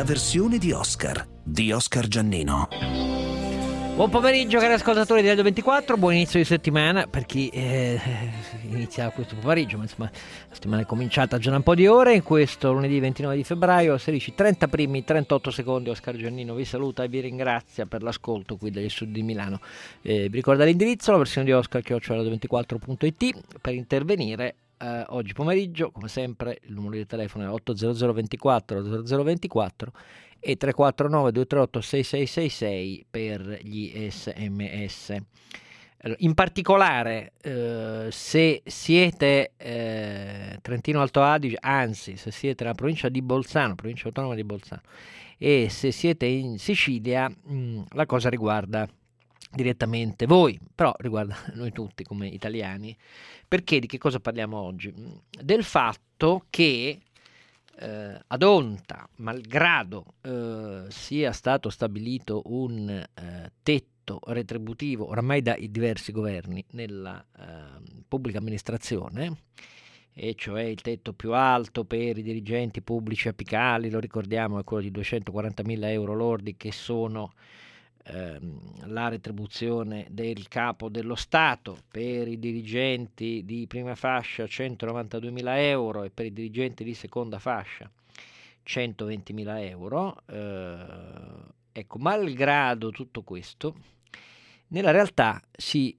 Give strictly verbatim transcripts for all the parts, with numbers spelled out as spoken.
la versione di Oscar, di Oscar Giannino. Buon pomeriggio cari ascoltatori di Radio ventiquattro, buon inizio di settimana per chi eh, inizia questo pomeriggio, ma insomma la settimana è cominciata già da un po' di ore. In questo lunedì ventinove di febbraio, sedici e trenta primi, trentotto secondi, Oscar Giannino vi saluta e vi ringrazia per l'ascolto qui dagli studi di Milano. Eh, vi ricorda l'indirizzo, la versione di Oscar chiocciola radio ventiquattro punto it per intervenire. Uh, oggi pomeriggio, come sempre, il numero di telefono è otto zero zero ventiquattro zero zero ventiquattro e tre quattro nove due tre otto sei sei sei sei per gli sms. Allora, in particolare, uh, se siete uh, Trentino Alto Adige, anzi, se siete nella provincia di Bolzano, provincia autonoma di Bolzano, e se siete in Sicilia, mh, la cosa riguarda direttamente voi, però riguarda noi tutti come italiani. Perché di che cosa parliamo oggi? Del fatto che eh, ad Onta, malgrado eh, sia stato stabilito un eh, tetto retributivo oramai da diversi governi nella eh, pubblica amministrazione, e cioè il tetto più alto per i dirigenti pubblici apicali, lo ricordiamo, è quello di duecentoquarantamila euro lordi, che sono la retribuzione del capo dello Stato, per i dirigenti di prima fascia centonovantaduemila euro e per i dirigenti di seconda fascia centoventimila euro. Eh, ecco, malgrado tutto questo, nella realtà si,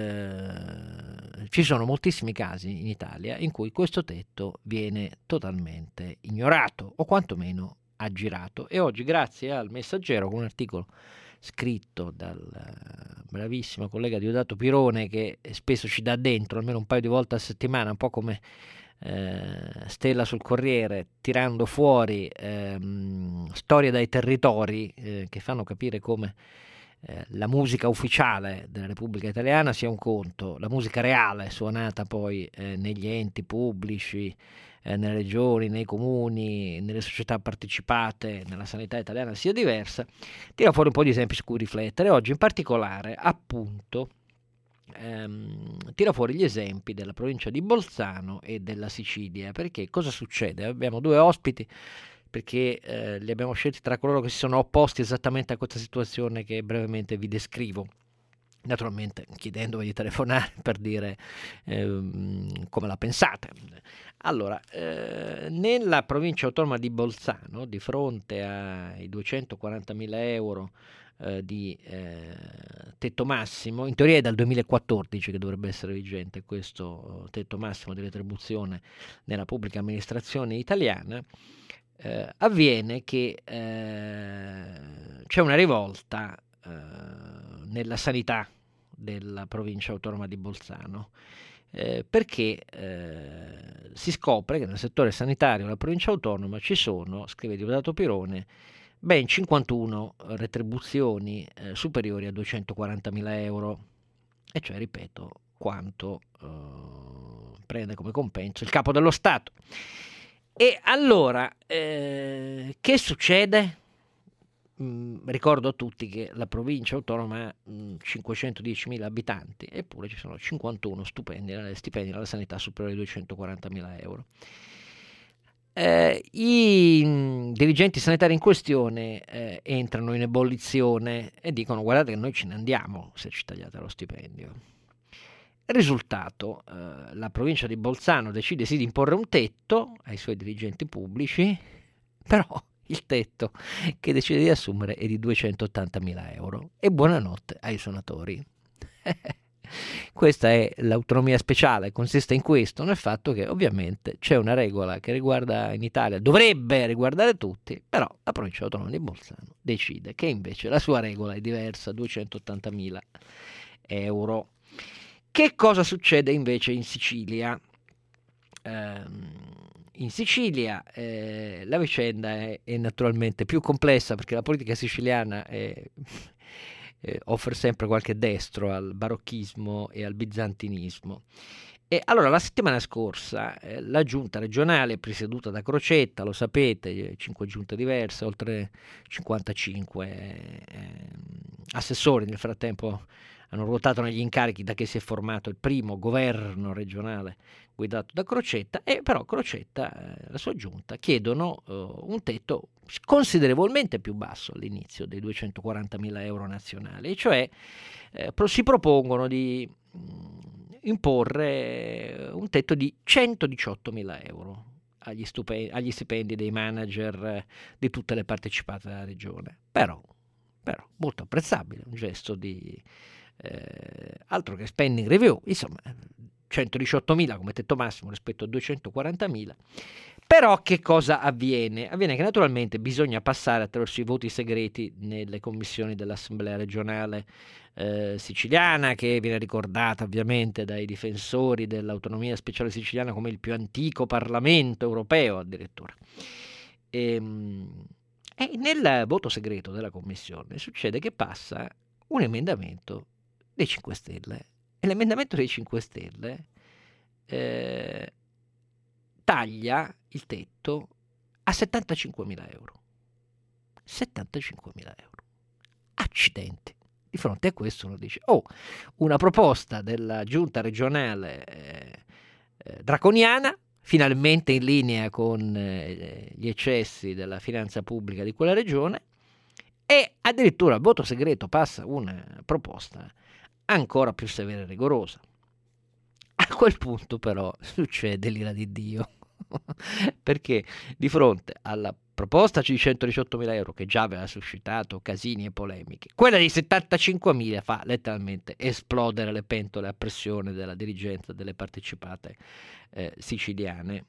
eh, ci sono moltissimi casi in Italia in cui questo tetto viene totalmente ignorato o quantomeno aggirato, e oggi, grazie al Messaggero, con un articolo scritto dal bravissimo collega Diodato Pirone, che spesso ci dà dentro almeno un paio di volte a settimana, un po' come eh, Stella sul Corriere, tirando fuori ehm, storie dai territori eh, che fanno capire come eh, la musica ufficiale della Repubblica Italiana sia un conto, la musica reale suonata poi eh, negli enti pubblici, Eh, nelle regioni, nei comuni, nelle società partecipate, nella sanità italiana sia diversa. Tira fuori un po' di esempi su cui riflettere. Oggi in particolare, appunto, ehm, tira fuori gli esempi della provincia di Bolzano e della Sicilia. Perché cosa succede? Abbiamo due ospiti, perché eh, li abbiamo scelti tra coloro che si sono opposti esattamente a questa situazione che brevemente vi descrivo. Naturalmente chiedendovi di telefonare per dire ehm, come la pensate. Allora, eh, nella provincia autonoma di Bolzano, di fronte ai duecentoquarantamila euro eh, di eh, tetto massimo, in teoria è dal duemilaquattordici che dovrebbe essere vigente questo tetto massimo di retribuzione nella pubblica amministrazione italiana, eh, avviene che eh, c'è una rivolta eh, nella sanità della provincia autonoma di Bolzano, eh, perché eh, si scopre che nel settore sanitario della provincia autonoma ci sono, scrive Diodato Pirone, ben cinquantuno retribuzioni eh, superiori a duecentoquarantamila euro, e cioè, ripeto, quanto eh, prende come compenso il capo dello Stato. E allora eh, che succede? Mm, ricordo a tutti che la provincia autonoma ha mm, cinquecentodiecimila abitanti, eppure ci sono cinquantuno stipendi, stipendi nella sanità superiori ai duecentoquarantamila euro. Eh, I mm, dirigenti sanitari in questione eh, entrano in ebollizione e dicono: guardate che noi ce ne andiamo se ci tagliate lo stipendio. Il risultato, eh, la provincia di Bolzano decide sì di imporre un tetto ai suoi dirigenti pubblici, però il tetto che decide di assumere è di duecentottantamila euro, e buonanotte ai suonatori. Questa è l'autonomia speciale, consiste in questo, nel fatto che ovviamente c'è una regola che riguarda in Italia, dovrebbe riguardare tutti, però la provincia autonoma di Bolzano decide che invece la sua regola è diversa, duecentottantamila euro. Che cosa succede invece in Sicilia? Ehm, In Sicilia eh, la vicenda è, è naturalmente più complessa, perché la politica siciliana è, eh, offre sempre qualche destro al barocchismo e al bizantinismo. E allora, la settimana scorsa eh, la giunta regionale, presieduta da Crocetta, lo sapete, cinque giunte diverse, oltre cinquantacinque eh, assessori nel frattempo hanno ruotato negli incarichi da che si è formato il primo governo regionale guidato da Crocetta, e però Crocetta e eh, la sua giunta chiedono eh, un tetto considerevolmente più basso all'inizio dei duecentoquarantamila euro nazionali, e cioè eh, pro- si propongono di mh, imporre un tetto di centodiciottomila euro agli, stupe- agli stipendi dei manager eh, di tutte le partecipate della regione. Però, però molto apprezzabile, un gesto di eh, altro che spending review, insomma centodiciottomila come tetto massimo rispetto a duecentoquarantamila. Però che cosa avviene? Avviene che naturalmente bisogna passare attraverso i voti segreti nelle commissioni dell'Assemblea regionale eh, siciliana, che viene ricordata ovviamente dai difensori dell'autonomia speciale siciliana come il più antico Parlamento europeo addirittura. E, e nel voto segreto della commissione succede che passa un emendamento dei cinque Stelle, e l'emendamento dei cinque Stelle eh, taglia il tetto a settantacinquemila euro. settantacinquemila euro. Accidenti. Di fronte a questo uno dice, oh, una proposta della giunta regionale eh, eh, draconiana, finalmente in linea con eh, gli eccessi della finanza pubblica di quella regione, e addirittura al voto segreto passa una proposta ancora più severa e rigorosa. A quel punto però succede l'ira di Dio, perché di fronte alla proposta di centodiciottomila euro, che già aveva suscitato casini e polemiche, quella di settantacinquemila fa letteralmente esplodere le pentole a pressione della dirigenza delle partecipate eh, siciliane.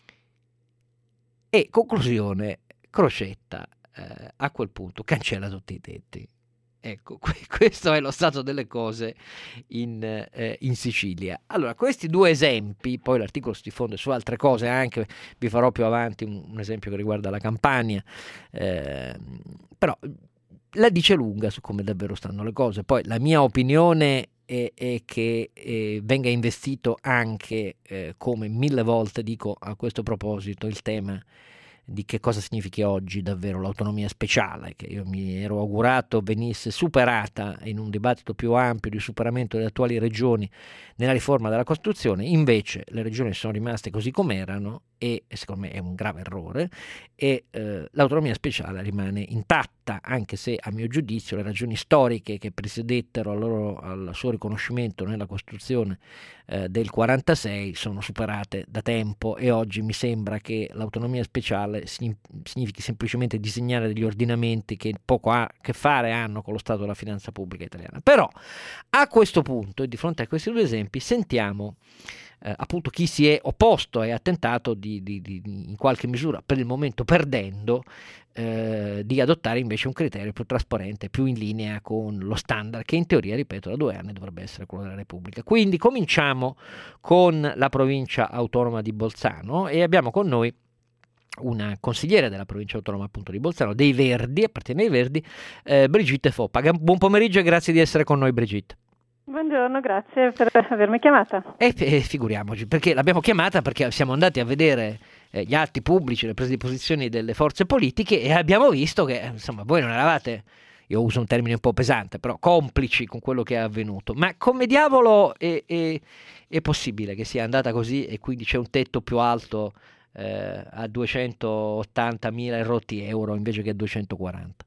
E conclusione, Crocetta eh, a quel punto cancella tutti i tetti. Ecco, questo è lo stato delle cose in, eh, in Sicilia. Allora, questi due esempi, poi l'articolo si diffonde su altre cose anche, vi farò più avanti un, un esempio che riguarda la Campania, eh, però la dice lunga su come davvero stanno le cose. Poi la mia opinione è, è che eh, venga investito anche, eh, come mille volte dico a questo proposito, il tema di che cosa significhi oggi davvero l'autonomia speciale, che io mi ero augurato venisse superata in un dibattito più ampio di superamento delle attuali regioni nella riforma della Costituzione. Invece le regioni sono rimaste così com'erano, e secondo me è un grave errore, e eh, l'autonomia speciale rimane intatta, anche se a mio giudizio le ragioni storiche che presiedettero al, loro, al suo riconoscimento nella Costituzione eh, del quarantasei sono superate da tempo, e oggi mi sembra che l'autonomia speciale significhi semplicemente disegnare degli ordinamenti che poco a che fare hanno con lo stato della finanza pubblica italiana. Però a questo punto, e di fronte a questi due esempi, sentiamo eh, appunto chi si è opposto e ha tentato di, di, di, in qualche misura, per il momento perdendo, eh, di adottare invece un criterio più trasparente, più in linea con lo standard che in teoria, ripeto, da due anni dovrebbe essere quello della Repubblica. Quindi cominciamo con la provincia autonoma di Bolzano, e abbiamo con noi una consigliere della provincia autonoma appunto di Bolzano, dei Verdi, appartiene ai Verdi, eh, Brigitte Foppa. Buon pomeriggio e grazie di essere con noi, Brigitte. Buongiorno, grazie per avermi chiamata. E eh, figuriamoci, perché l'abbiamo chiamata perché siamo andati a vedere eh, gli atti pubblici, le prese di posizione delle forze politiche, e abbiamo visto che insomma voi non eravate, io uso un termine un po' pesante, però complici con quello che è avvenuto. Ma come diavolo è, è, è possibile che sia andata così, e quindi c'è un tetto più alto eh, a duecentottantamila rotti euro invece che a duecentoquaranta?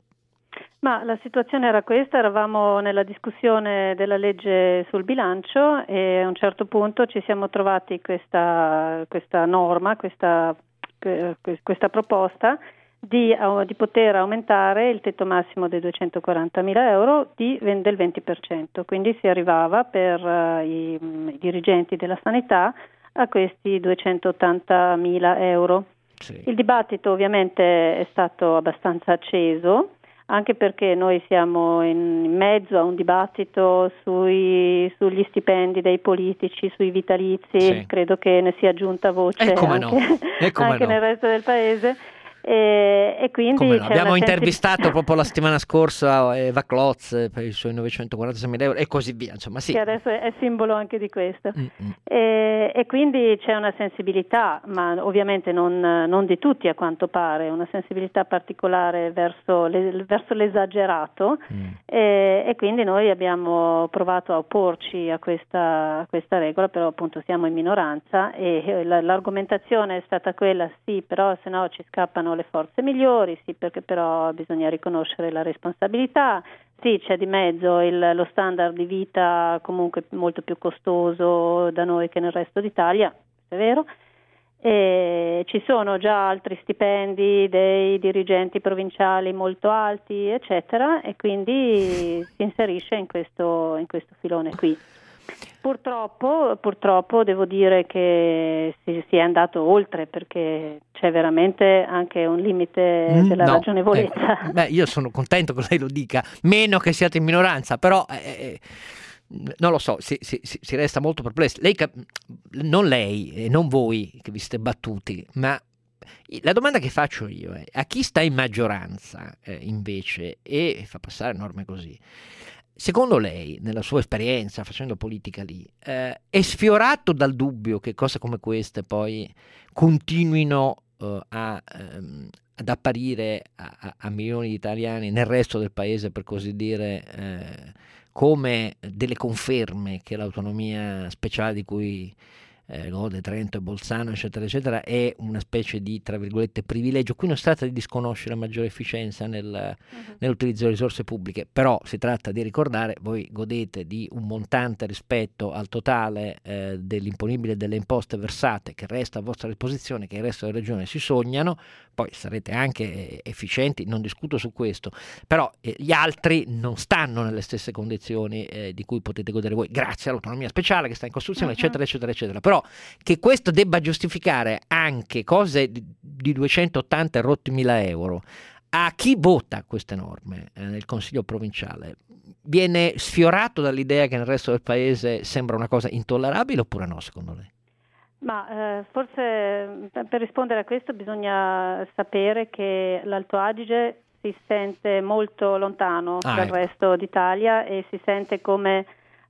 Ma la situazione era questa: eravamo nella discussione della legge sul bilancio e a un certo punto ci siamo trovati questa, questa norma, questa, questa proposta di, di poter aumentare il tetto massimo dei duecentoquarantamila euro di, del venti per cento, quindi si arrivava per uh, i, i dirigenti della sanità a questi duecentottantamila euro. Sì. Il dibattito ovviamente è stato abbastanza acceso, anche perché noi siamo in mezzo a un dibattito sui, sugli stipendi dei politici, sui vitalizi, sì. Credo che ne sia giunta voce anche, no. anche no. nel resto del paese, E, e quindi Come no? c'è Abbiamo una intervistato sensibilità... proprio la settimana scorsa Eva Klotz per i suoi novecentoquarantaseimila euro e così via, insomma, sì. Che adesso è simbolo anche di questo. Mm-hmm. E, e quindi c'è una sensibilità, ma ovviamente non, non di tutti a quanto pare, una sensibilità particolare verso, le, verso l'esagerato mm. e, e quindi noi abbiamo provato a opporci a questa, a questa regola, però appunto siamo in minoranza e la, l'argomentazione è stata quella, sì, però se no ci scappano le forze migliori, sì, perché però bisogna riconoscere la responsabilità. Sì, c'è di mezzo il, lo standard di vita comunque molto più costoso da noi che nel resto d'Italia, è vero, e ci sono già altri stipendi dei dirigenti provinciali molto alti, eccetera, e quindi si inserisce in questo, in questo filone qui. Purtroppo, purtroppo devo dire che si, si è andato oltre, perché c'è veramente anche un limite mm, della no, ragionevolezza. Eh, beh, io sono contento che lei lo dica, meno che siate in minoranza, però eh, non lo so, si, si, si resta molto perplessi. Lei, non lei e non voi che vi siete battuti, ma la domanda che faccio io è: a chi sta in maggioranza eh, invece e fa passare norme così, secondo lei, nella sua esperienza facendo politica lì, eh, è sfiorato dal dubbio che cose come queste poi continuino uh, a, um, ad apparire a, a, a milioni di italiani nel resto del paese, per così dire, eh, come delle conferme che l'autonomia speciale di cui eh, Lode, Trento e Bolzano, eccetera, eccetera, è una specie di, tra virgolette, privilegio? Qui non si tratta di disconoscere la maggiore efficienza nel, uh-huh. nell'utilizzo delle risorse pubbliche, però si tratta di ricordare, voi godete di un montante rispetto al totale eh, dell'imponibile delle imposte versate che resta a vostra disposizione, che il resto delle regioni si sognano, poi sarete anche efficienti, non discuto su questo, però eh, gli altri non stanno nelle stesse condizioni eh, di cui potete godere voi, grazie all'autonomia speciale che sta in costruzione, uh-huh. eccetera, eccetera, eccetera. Però che questo debba giustificare anche cose di, di duecentottanta rotti mila euro a chi vota queste norme eh, nel Consiglio provinciale, viene sfiorato dall'idea che nel resto del paese sembra una cosa intollerabile oppure no, secondo lei? Ma eh, forse per rispondere a questo bisogna sapere che l'Alto Adige si sente molto lontano ah, dal ecco. resto d'Italia e si sente come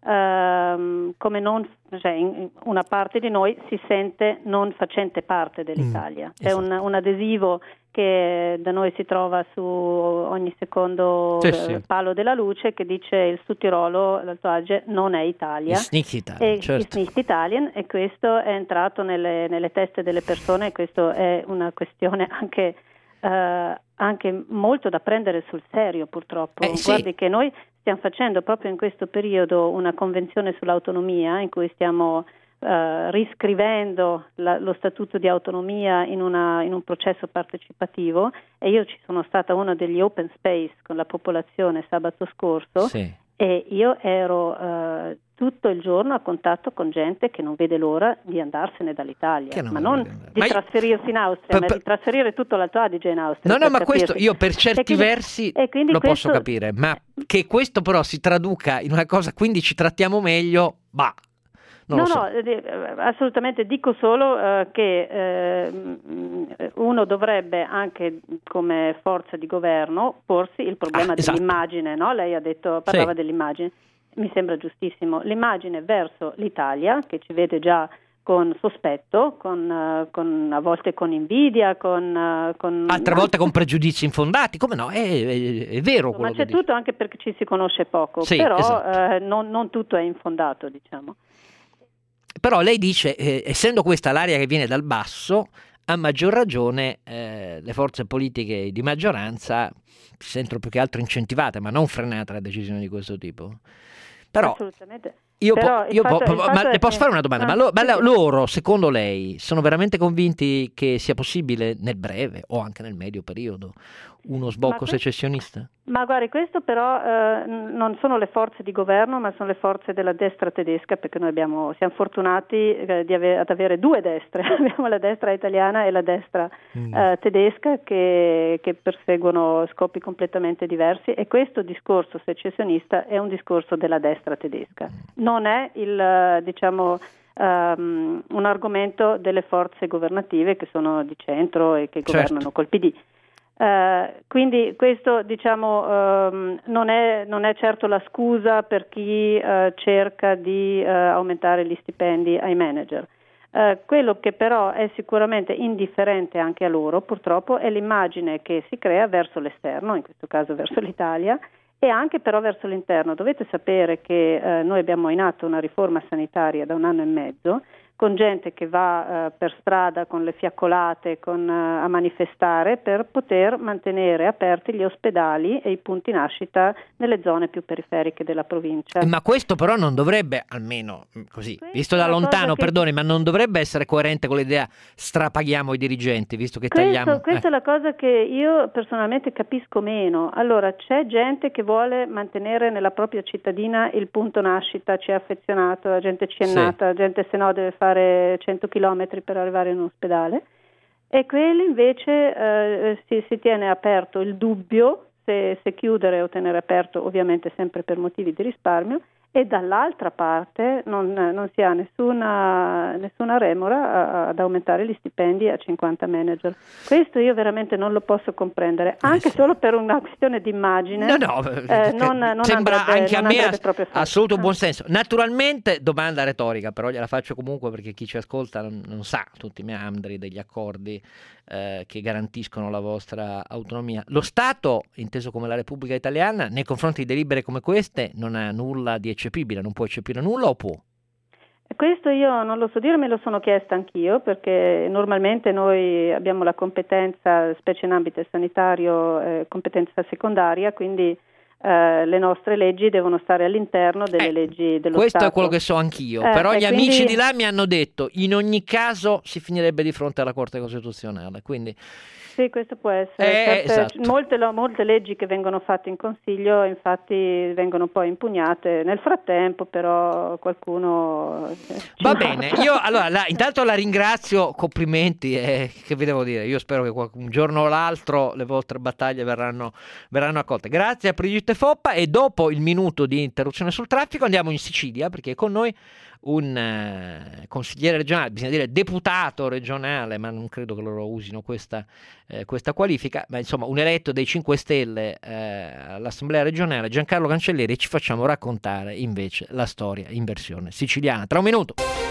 Uh, come non, cioè in, una parte di noi si sente non facente parte dell'Italia. Mm, C'è esatto. un, un adesivo che da noi si trova su ogni secondo sì, sì. palo della luce che dice il Sudtirolo, l'Alto Adige non è Italia. Is nicht Italien, e, certo. Is nicht Italien, e questo è entrato nelle, nelle teste delle persone, e questo è una questione anche Uh, anche molto da prendere sul serio, purtroppo. Eh, sì. Guardi che noi stiamo facendo proprio in questo periodo una convenzione sull'autonomia in cui stiamo uh, riscrivendo la, lo statuto di autonomia in, una, in un processo partecipativo, e io ci sono stata uno degli open space con la popolazione sabato scorso sì. e io ero uh, tutto il giorno a contatto con gente che non vede l'ora di andarsene dall'Italia, non ma non di ma io... trasferirsi in Austria, per, per... ma di trasferire tutto l'Alto Adige in Austria. No, no, ma questo io per certi quindi, versi lo questo... posso capire, ma che questo però si traduca in una cosa, quindi ci trattiamo meglio, bah, non no, lo so. no, assolutamente, dico solo uh, che uh, uno dovrebbe anche come forza di governo porsi il problema ah, esatto. dell'immagine, no? Lei ha detto, parlava sì. dell'immagine. Mi sembra giustissimo, l'immagine verso l'Italia, che ci vede già con sospetto, con, uh, con a volte con invidia, con, uh, con altre volte con pregiudizi infondati, come no? È, è, è vero quello ma c'è che tutto dice. Anche perché ci si conosce poco, sì, però esatto. uh, non, non tutto è infondato, diciamo. Però lei dice, eh, essendo questa l'aria che viene dal basso, a maggior ragione eh, le forze politiche di maggioranza si sentono più che altro incentivate, ma non frenate da decisioni di questo tipo. Però assolutamente. Io, Però po- io fatto, po- ma le posso che... fare una domanda? Ah, ma, lo, sì, ma sì. loro, secondo lei, sono veramente convinti che sia possibile nel breve o anche nel medio periodo uno sbocco ma secessionista? Ma guardi, questo però eh, non sono le forze di governo, ma sono le forze della destra tedesca, perché noi abbiamo, siamo fortunati eh, di ave- ad avere due destre, abbiamo la destra italiana e la destra mm. eh, tedesca che, che perseguono scopi completamente diversi, e questo discorso secessionista è un discorso della destra tedesca, non è il, diciamo, um, un argomento delle forze governative che sono di centro e che governano certo. col P D. Uh, quindi questo diciamo um, non è, non è certo la scusa per chi uh, cerca di uh, aumentare gli stipendi ai manager. Uh, quello che però è sicuramente indifferente anche a loro purtroppo è l'immagine che si crea verso l'esterno, in questo caso verso l'Italia, e anche però verso l'interno. Dovete sapere che uh, noi abbiamo in atto una riforma sanitaria da un anno e mezzo, con gente che va uh, per strada con le fiaccolate con, uh, a manifestare per poter mantenere aperti gli ospedali e i punti nascita nelle zone più periferiche della provincia. Ma questo però non dovrebbe, almeno così, Questa visto da lontano, che... perdoni, ma non dovrebbe essere coerente con l'idea strapaghiamo i dirigenti, visto che questo, tagliamo... Questa eh. è la cosa che io personalmente capisco meno. Allora, c'è gente che vuole mantenere nella propria cittadina il punto nascita, ci è affezionato, la gente ci è Sì. nata, la gente se no deve fare cento chilometri per arrivare in un ospedale, e quelli invece eh, si, si tiene aperto il dubbio se, se chiudere o tenere aperto, ovviamente sempre per motivi di risparmio, e dall'altra parte non, non si ha nessuna, nessuna remora ad aumentare gli stipendi a cinquanta manager. Questo io veramente non lo posso comprendere, anche eh sì. solo per una questione di immagine. No, no, eh, non, non sembra andrebbe, anche non a me andrebbe proprio fatto. assoluto buonsenso. Naturalmente, domanda retorica, però gliela faccio comunque perché chi ci ascolta non, non sa tutti i meandri degli accordi eh, che garantiscono la vostra autonomia. Lo Stato, inteso come la Repubblica Italiana, nei confronti di delibere come queste non ha nulla di eccepibile, non può eccepire nulla o può? Questo io non lo so dire, me lo sono chiesta anch'io, perché normalmente noi abbiamo la competenza, specie in ambito sanitario, eh, competenza secondaria, quindi eh, le nostre leggi devono stare all'interno delle eh, leggi dello questo Stato. È quello che so anch'io, eh, però gli quindi... amici di là mi hanno detto in ogni caso si finirebbe di fronte alla Corte Costituzionale, quindi... Sì, questo può essere. Eh, Certe, esatto. molte, molte leggi che vengono fatte in Consiglio infatti vengono poi impugnate. Nel frattempo però qualcuno... Va bene, io allora la, intanto la ringrazio, complimenti e che vi devo dire, io spero che un giorno o l'altro le vostre battaglie verranno, verranno accolte. Grazie a Brigitte Foppa, e dopo il minuto di interruzione sul traffico andiamo in Sicilia perché è con noi un eh, consigliere regionale, bisogna dire deputato regionale, ma non credo che loro usino questa, eh, questa qualifica, ma insomma un eletto dei cinque Stelle eh, all'Assemblea regionale, Giancarlo Cancellieri, e ci facciamo raccontare invece la storia in versione siciliana. Tra un minuto.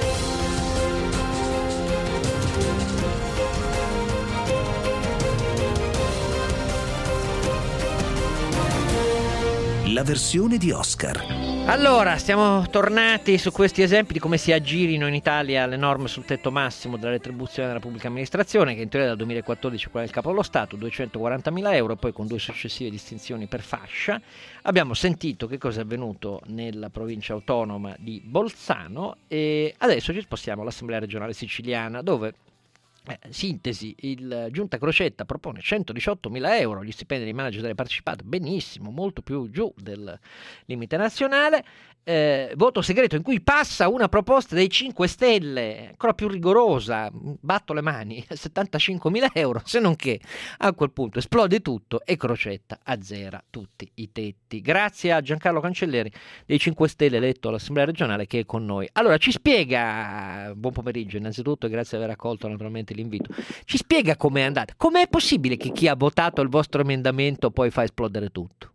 La versione di Oscar. Allora, siamo tornati su questi esempi di come si aggirino in Italia le norme sul tetto massimo della retribuzione della pubblica amministrazione, che in teoria dal duemilaquattordici è quella del Capo dello Stato, duecentoquarantamila euro, poi con due successive distinzioni per fascia. Abbiamo sentito che cosa è avvenuto nella provincia autonoma di Bolzano e adesso ci spostiamo all'Assemblea regionale siciliana, dove... Eh, sintesi, il Giunta Crocetta propone centodiciottomila euro gli stipendi dei manager delle partecipate, benissimo, molto più giù del limite nazionale. Eh, voto segreto in cui passa una proposta dei cinque Stelle ancora più rigorosa, batto le mani, settantacinquemila euro, se non che a quel punto esplode tutto e Crocetta azzera tutti i tetti. Grazie a Giancarlo Cancellieri dei cinque Stelle eletto all'Assemblea regionale che è con noi. Allora ci spiega, buon pomeriggio innanzitutto e grazie di aver accolto naturalmente l'invito, ci spiega com'è andata, com'è possibile che chi ha votato il vostro emendamento poi fa esplodere tutto?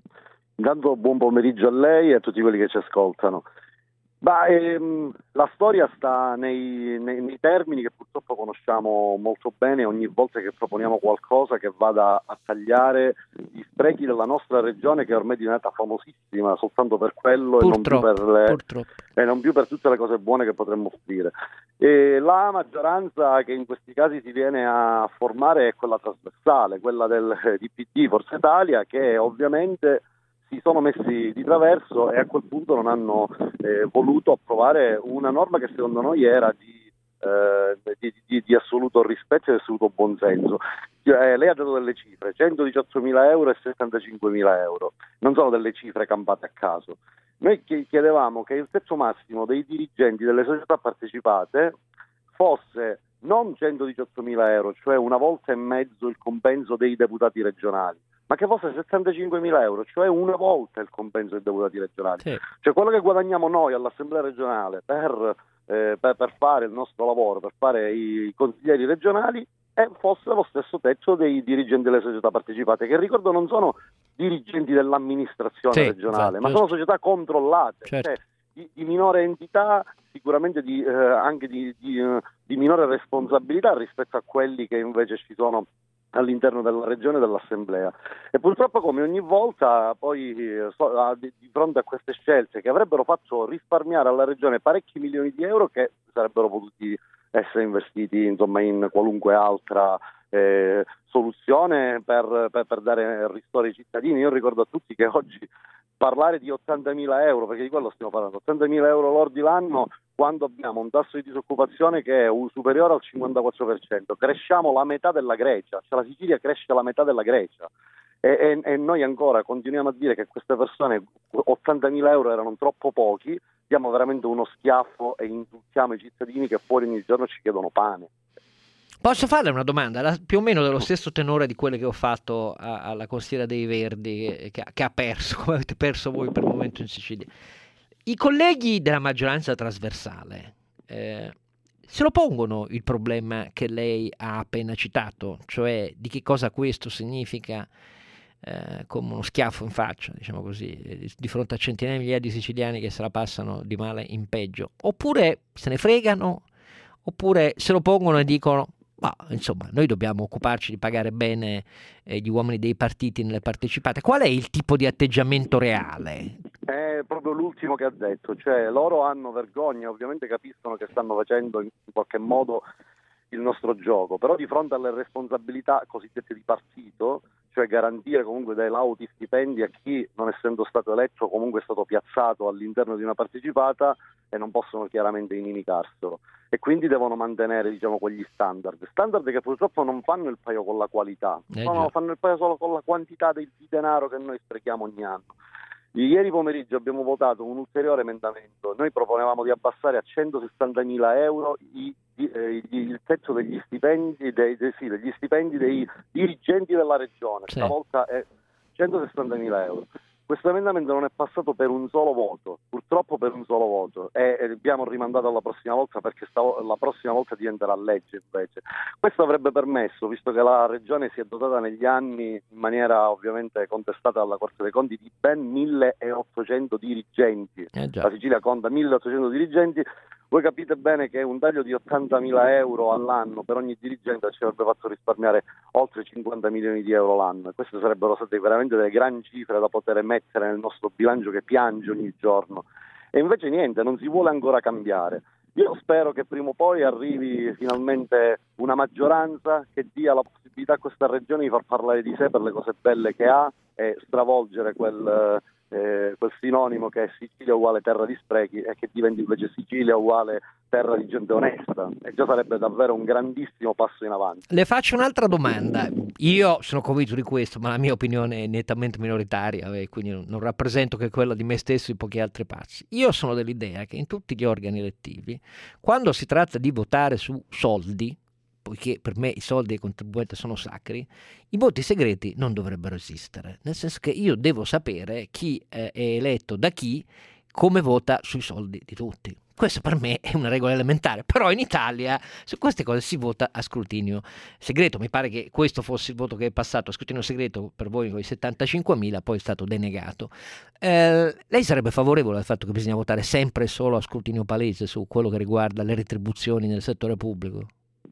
Intanto buon pomeriggio a lei e a tutti quelli che ci ascoltano. Bah, ehm, la storia sta nei, nei, nei termini che purtroppo conosciamo molto bene ogni volta che proponiamo qualcosa che vada a tagliare gli sprechi della nostra regione, che ormai è diventata famosissima soltanto per quello e non, più per le, e non più per tutte le cose buone che potremmo offrire. E la maggioranza che in questi casi si viene a formare è quella trasversale, quella del D P D Forza Italia, che ovviamente si sono messi di traverso e a quel punto non hanno eh, voluto approvare una norma che secondo noi era di, eh, di, di, di assoluto rispetto e di assoluto buonsenso. Eh, lei ha dato delle cifre, centodiciottomila euro e settantacinquemila euro, non sono delle cifre campate a caso. Noi chiedevamo che il tetto massimo dei dirigenti delle società partecipate fosse non centodiciottomila euro, cioè una volta e mezzo il compenso dei deputati regionali, ma che fosse settantacinquemila euro, cioè una volta il compenso dei deputati regionali. Sì. Cioè quello che guadagniamo noi all'Assemblea regionale per eh, per, per fare il nostro lavoro, per fare i, i consiglieri regionali, e fosse lo stesso tetto dei dirigenti delle società partecipate, che ricordo non sono dirigenti dell'amministrazione sì, regionale, esatto, ma sono società controllate, certo. cioè, di, di minore entità, sicuramente di, eh, anche di, di, uh, di minore responsabilità rispetto a quelli che invece ci sono all'interno della regione e dell'assemblea. E purtroppo, come ogni volta, poi eh, so, a, di, di fronte a queste scelte che avrebbero fatto risparmiare alla regione parecchi milioni di euro, che sarebbero potuti essere investiti, insomma, in qualunque altra eh, soluzione per, per, per dare ristoro ai cittadini. Io ricordo a tutti che oggi parlare di ottantamila euro, perché di quello stiamo parlando, ottantamila euro lordi l'anno, quando abbiamo un tasso di disoccupazione che è superiore al cinquantaquattro per cento, cresciamo la metà della Grecia, cioè la Sicilia cresce la metà della Grecia. E, e, e noi ancora continuiamo a dire che queste persone, ottantamila euro erano troppo pochi, diamo veramente uno schiaffo e indultiamo i cittadini che fuori ogni giorno ci chiedono pane. Posso farle una domanda, la, più o meno dello stesso tenore di quelle che ho fatto a, alla consigliera dei Verdi, che, che ha perso, come avete perso voi per il momento in Sicilia. I colleghi della maggioranza trasversale eh, se lo pongono il problema che lei ha appena citato, cioè di che cosa questo significa eh, come uno schiaffo in faccia, diciamo così, di fronte a centinaia di migliaia di siciliani che se la passano di male in peggio, oppure se ne fregano, oppure se lo pongono e dicono ma insomma noi dobbiamo occuparci di pagare bene eh, gli uomini dei partiti nelle partecipate. Qual è il tipo di atteggiamento reale? È proprio l'ultimo che ha detto, cioè loro hanno vergogna, ovviamente capiscono che stanno facendo in qualche modo il nostro gioco, però di fronte alle responsabilità cosiddette di partito, cioè garantire comunque dei lauti stipendi a chi, non essendo stato eletto, comunque è stato piazzato all'interno di una partecipata, e non possono chiaramente inimicarselo, e quindi devono mantenere, diciamo, quegli standard standard che purtroppo non fanno il paio con la qualità, eh fanno, fanno il paio solo con la quantità di, di denaro che noi sprechiamo ogni anno. Ieri pomeriggio abbiamo votato un ulteriore emendamento. Noi proponevamo di abbassare a centosessantamila euro i, i, eh, il tetto degli stipendi dei, dei, sì, degli stipendi dei dirigenti della regione. Sì. Stavolta è centosessantamila euro. Questo emendamento non è passato per un solo voto, purtroppo per un solo voto, e, e abbiamo rimandato alla prossima volta perché stavo, la prossima volta diventerà legge invece. Questo avrebbe permesso, visto che la regione si è dotata negli anni in maniera ovviamente contestata dalla Corte dei Conti di ben milleottocento dirigenti, Eh già. la Sicilia conta milleottocento dirigenti. Voi capite bene che un taglio di ottantamila euro all'anno per ogni dirigente ci avrebbe fatto risparmiare oltre cinquanta milioni di euro l'anno, e queste sarebbero state veramente delle grandi cifre da poter mettere nel nostro bilancio che piange ogni giorno. E invece niente, non si vuole ancora cambiare. Io spero che prima o poi arrivi finalmente una maggioranza che dia la possibilità a questa regione di far parlare di sé per le cose belle che ha e stravolgere quel... Eh, quel sinonimo che è Sicilia uguale terra di sprechi, e che diventi invece Sicilia uguale terra di gente onesta, e già sarebbe davvero un grandissimo passo in avanti. Le faccio un'altra domanda. Io sono convinto di questo, ma la mia opinione è nettamente minoritaria e quindi non, non rappresento che quella di me stesso e di pochi altri pazzi. Io sono dell'idea che in tutti gli organi elettivi, quando si tratta di votare su soldi, poiché per me i soldi dei contribuenti sono sacri, i voti segreti non dovrebbero esistere, nel senso che io devo sapere chi eh, è eletto da chi, come vota sui soldi di tutti. Questo per me è una regola elementare, però in Italia su queste cose si vota a scrutinio segreto. Mi pare che questo fosse il voto che è passato a scrutinio segreto per voi con i settantacinquemila, poi è stato denegato. Eh, lei sarebbe favorevole al fatto che bisogna votare sempre e solo a scrutinio palese su quello che riguarda le retribuzioni nel settore pubblico?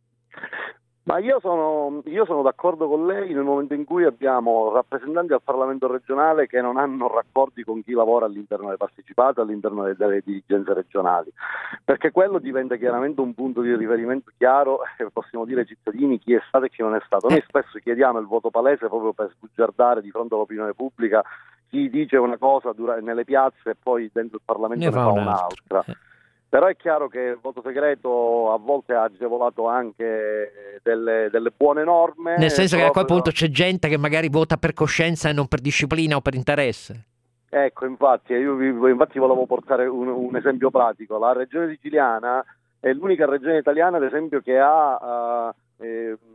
Ma io sono, io sono d'accordo con lei nel momento in cui abbiamo rappresentanti al Parlamento regionale che non hanno raccordi con chi lavora all'interno delle partecipate, all'interno delle, delle dirigenze regionali, perché quello diventa chiaramente un punto di riferimento chiaro, e possiamo dire ai cittadini chi è stato e chi non è stato. Noi spesso chiediamo il voto palese proprio per sbugiardare di fronte all'opinione pubblica chi dice una cosa dura, nelle piazze e poi dentro il Parlamento ne, ne fa un'altra. Eh. Però è chiaro che il voto segreto a volte ha agevolato anche delle, delle buone norme. Nel senso che a quel punto c'è gente che magari vota per coscienza e non per disciplina o per interesse. Ecco, infatti, io infatti volevo portare un, un esempio pratico. La regione siciliana è l'unica regione italiana, ad esempio, che ha, uh, eh, ha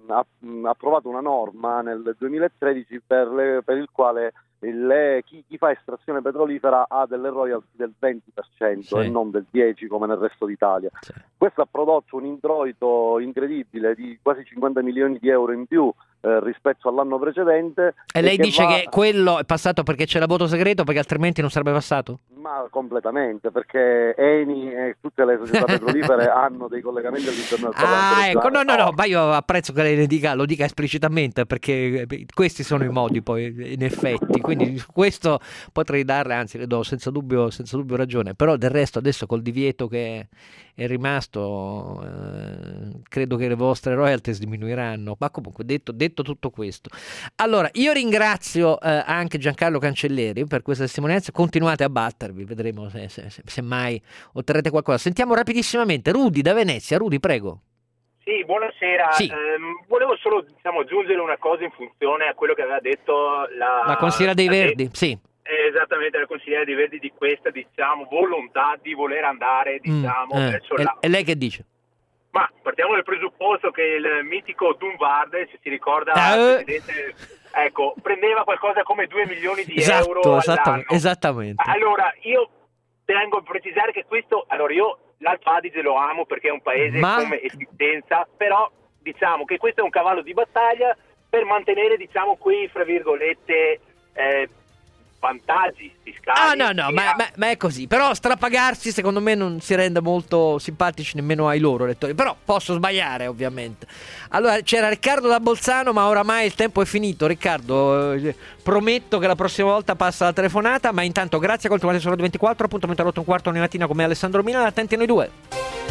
mh, approvato una norma nel duemilatredici per, le, per il quale le, chi, chi fa estrazione petrolifera ha delle royalty del venti per cento sì. e non del dieci per cento come nel resto d'Italia. Sì. Questo ha prodotto un introito incredibile di quasi cinquanta milioni di euro in più eh, rispetto all'anno precedente. E lei che dice va... che quello è passato perché c'era voto segreto, perché altrimenti non sarebbe passato? Ma completamente, perché Eni e tutte le società petrolifere hanno dei collegamenti all'interno del Parlamento Ah, ecco, no, regionale. no, no, ma io apprezzo che lei ne dica, lo dica esplicitamente, perché questi sono i modi poi, in effetti, quindi su questo potrei darle, anzi le do senza dubbio, senza dubbio ragione, però del resto adesso col divieto che è rimasto, eh, credo che le vostre royalties diminuiranno, ma comunque detto, detto tutto questo. Allora, io ringrazio eh, anche Giancarlo Cancelleri per questa testimonianza, continuate a battervi, vedremo se, se, se, se mai otterrete qualcosa. Sentiamo rapidissimamente Rudy da Venezia. Rudy, prego. Sì, buonasera. Sì. Ehm, volevo solo diciamo, aggiungere una cosa in funzione a quello che aveva detto la, La consigliera dei la- Verdi, sì. Esattamente, la consigliera dei Verdi, di questa diciamo volontà di voler andare diciamo Mm, eh, verso e, la... e lei che dice? Ma partiamo dal presupposto che il mitico Dunvarde, se si ricorda, Eh. il presidente, ecco, prendeva qualcosa come due milioni di Esatto, euro esattamente, all'anno. esattamente. Allora, io tengo a precisare che questo, allora io l'Alto Adige lo amo perché è un paese Ma- come esistenza, però diciamo che questo è un cavallo di battaglia per mantenere diciamo quei, fra virgolette, eh, vantaggi fiscali. Ah no no che ma, ha- ma- ma è così, però strapagarsi secondo me non si rende molto simpatici nemmeno ai loro lettori, però posso sbagliare ovviamente. Allora c'era Riccardo da Bolzano, ma oramai il tempo è finito. Riccardo, eh, prometto che la prossima volta passa la telefonata, ma intanto grazie a Coltomate su Radio ventiquattro, appuntamento alle otto e un quarto ogni mattina con me Alessandro Milan, attenti a noi due.